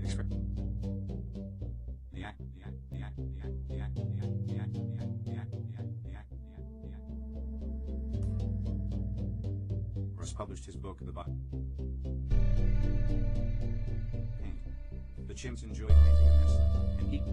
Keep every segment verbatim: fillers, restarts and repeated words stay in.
express the act, the act, the act, the act, the act, the act, the act, the act, the act, the act, the act, the act, the act. Russ published his book, The Body. Paint. The chimps enjoy painting immensely, and he.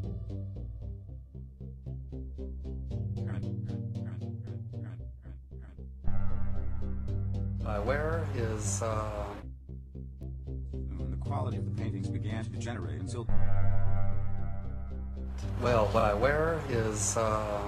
I wear is, uh... The quality of the paintings began to degenerate until... Well, what I wear is, uh...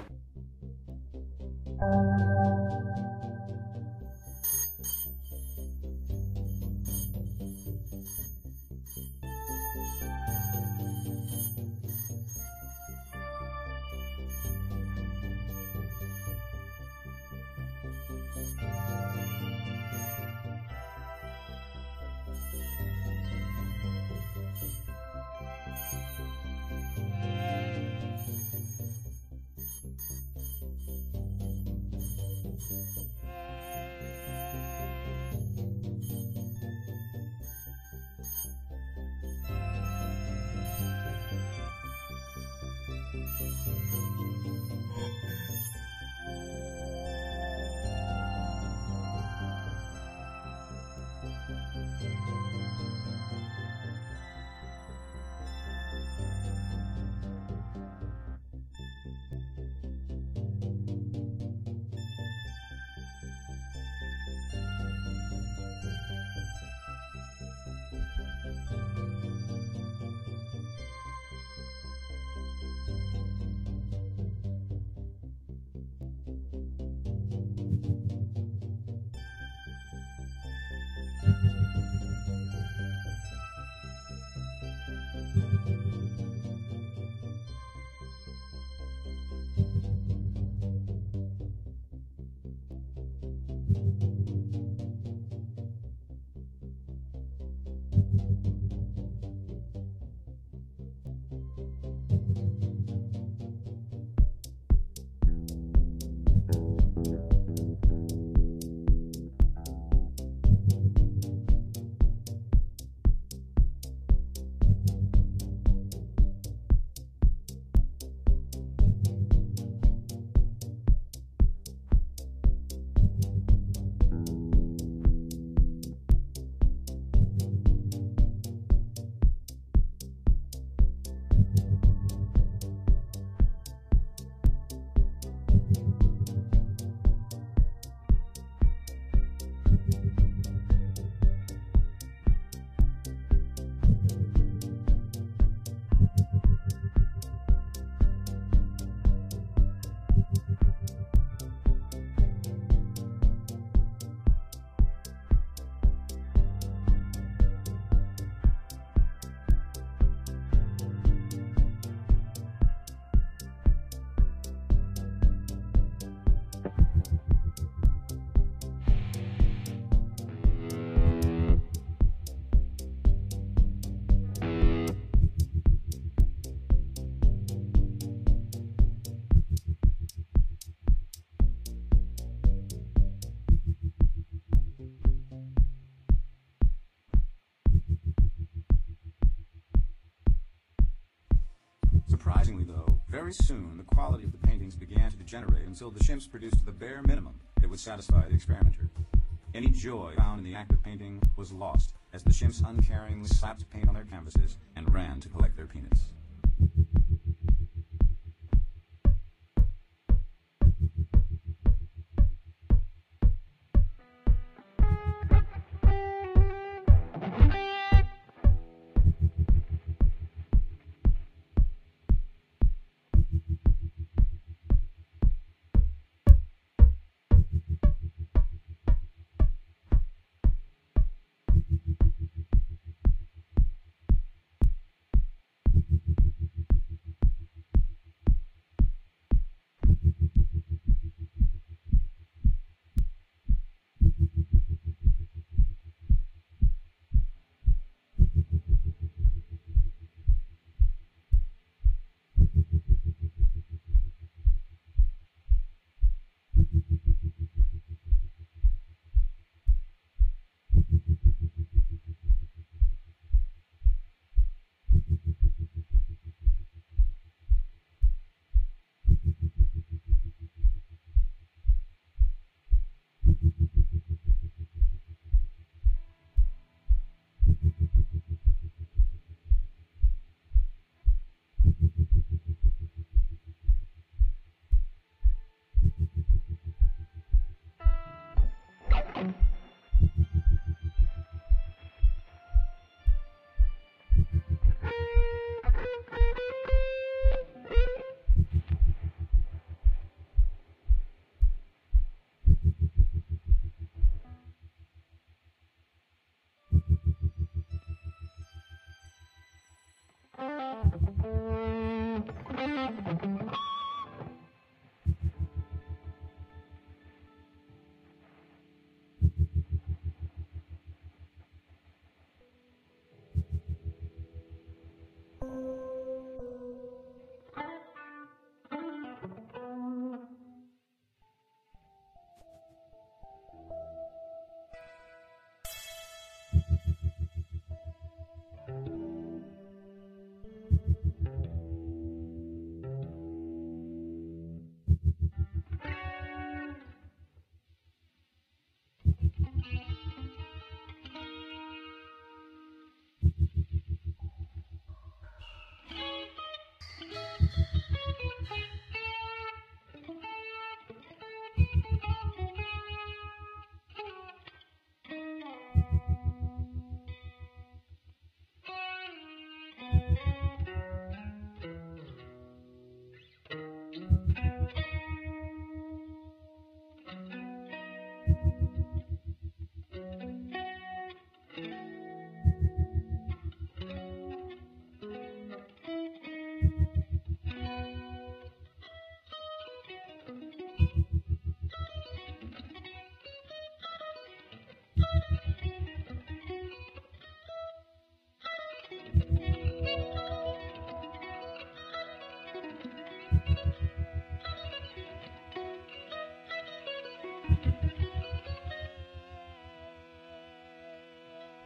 Surprisingly, though, very soon the quality of the paintings began to degenerate until the chimps produced the bare minimum that would satisfy the experimenter. Any joy found in the act of painting was lost as the chimps uncaringly slapped paint on their canvases and ran to collect their peanuts.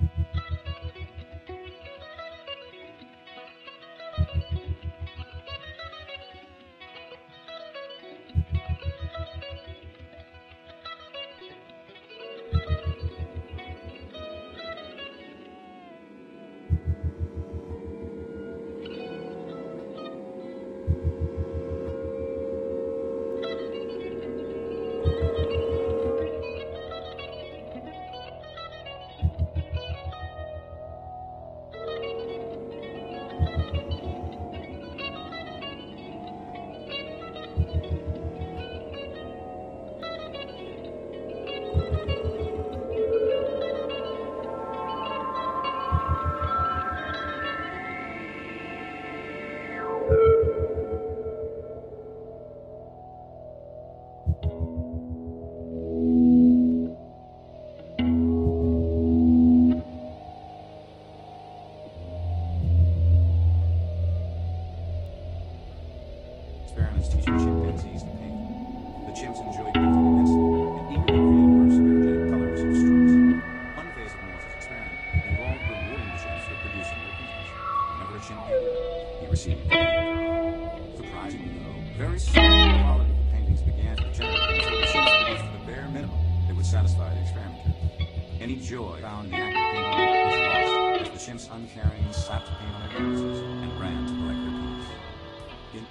Experiments teaching chimpanzees to paint. The chimps enjoyed painting immensely and eagerly created works of energetic colors and strokes. One phase of Morse's experiment involved rewarding the chimps for producing their paintings. Whenever a chimp painted, he received the painting. Surprisingly, though, very soon the quality of the paintings began to degenerate until the chimps produced the bare minimum that would satisfy the experimenter. Any joy found in the act of painting was lost as the chimps uncaringly slapped paint on their canvases and ran to collect their paintings. In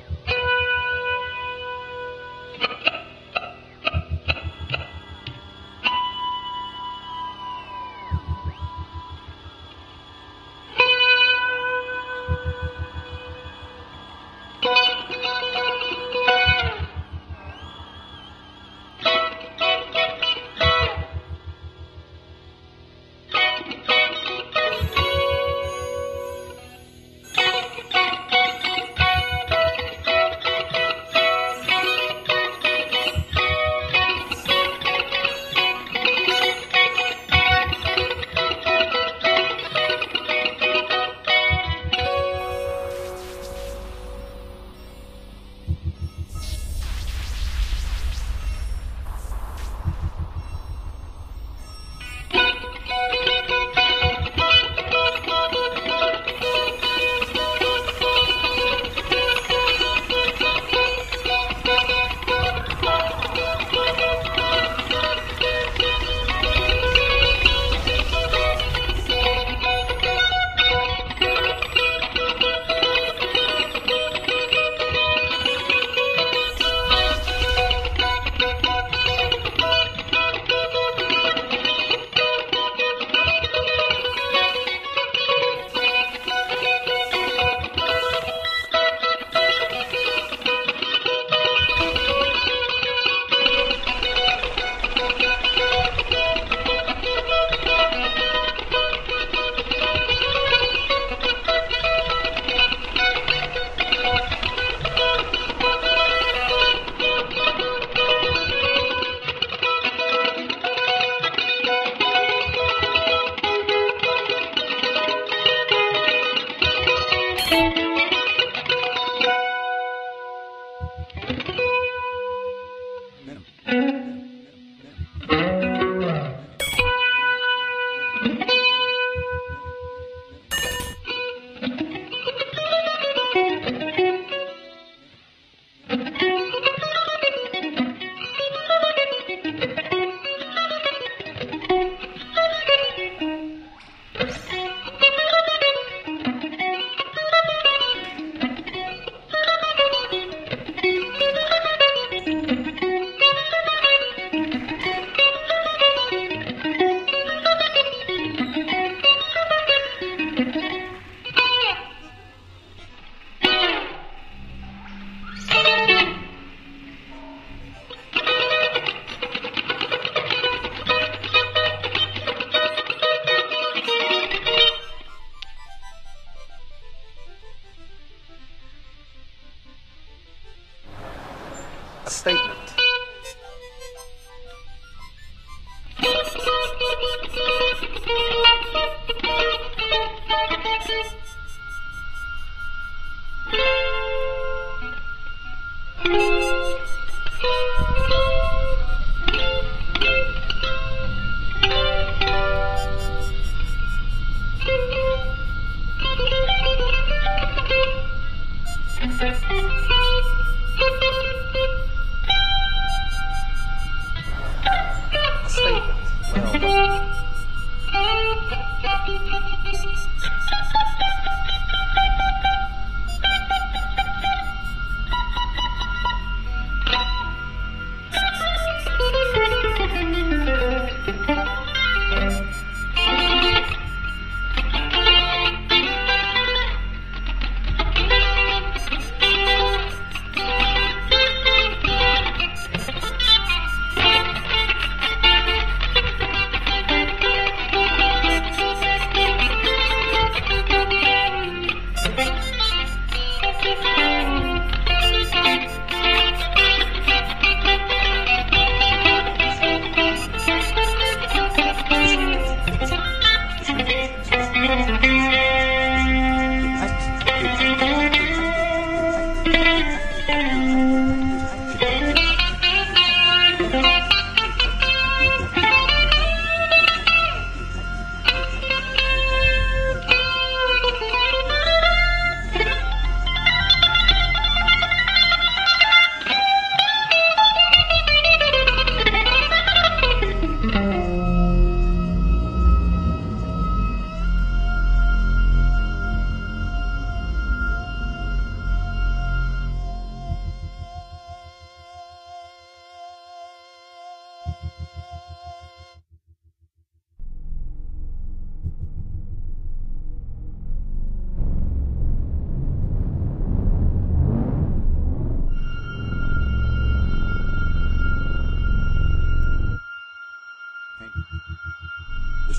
A statement.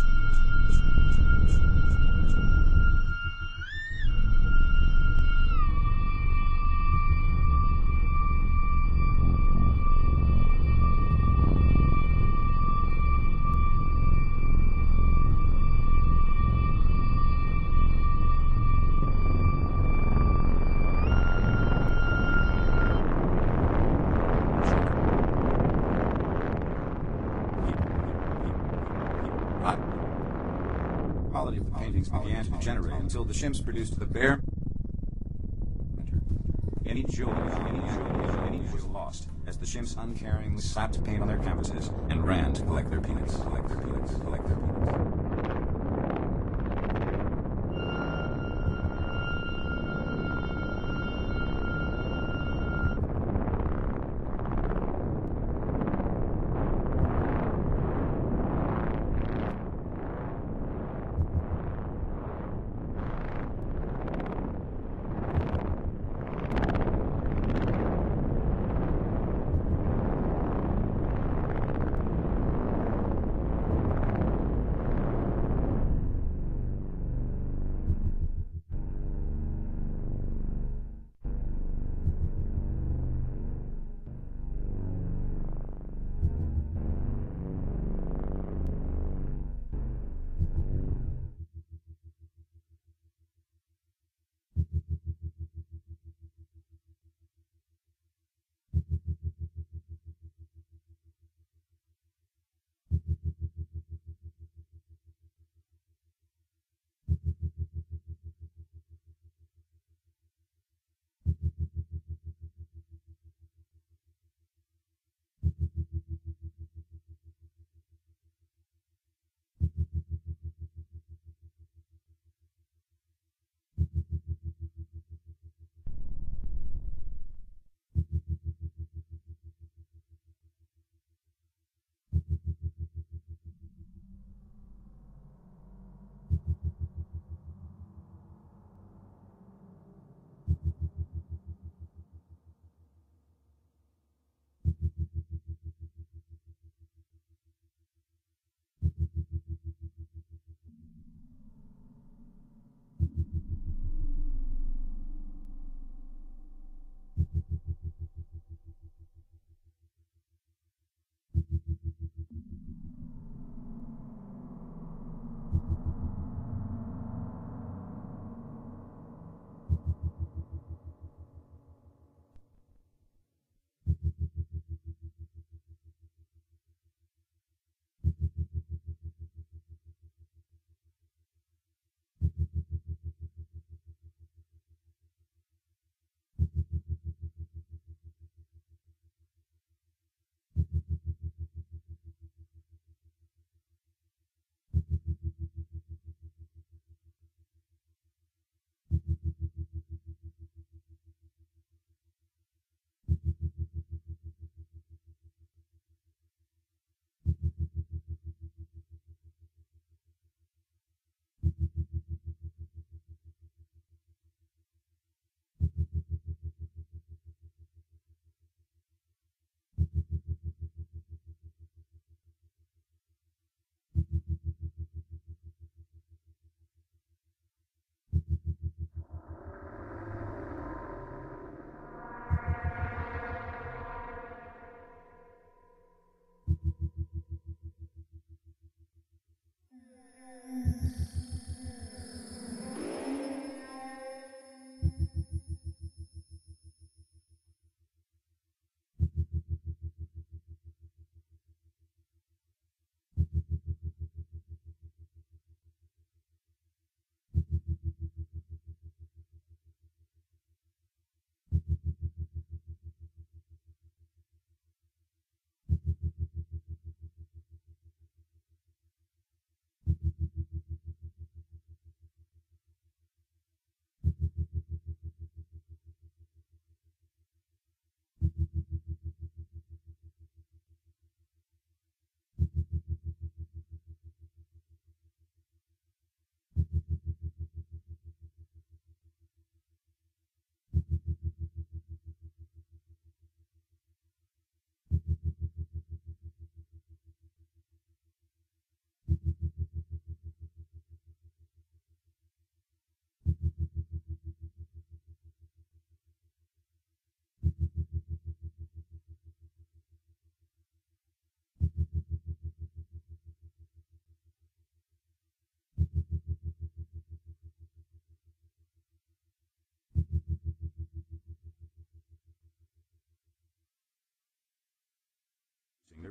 Quality of the paintings began to degenerate until the chimps produced the bare. Any joy, any joy, any was lost as the chimps uncaringly slapped paint on their canvases and ran to collect their peanuts, collect their peanuts, collect their peanuts.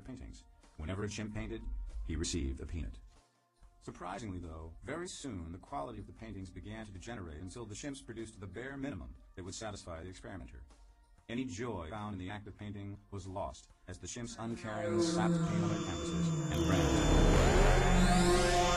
paintings. Whenever a chimp painted, he received a peanut. Surprisingly, though, very soon the quality of the paintings began to degenerate until the chimps produced the bare minimum that would satisfy the experimenter. Any joy found in the act of painting was lost as the chimps uncaring slapped paint on their canvases and ran.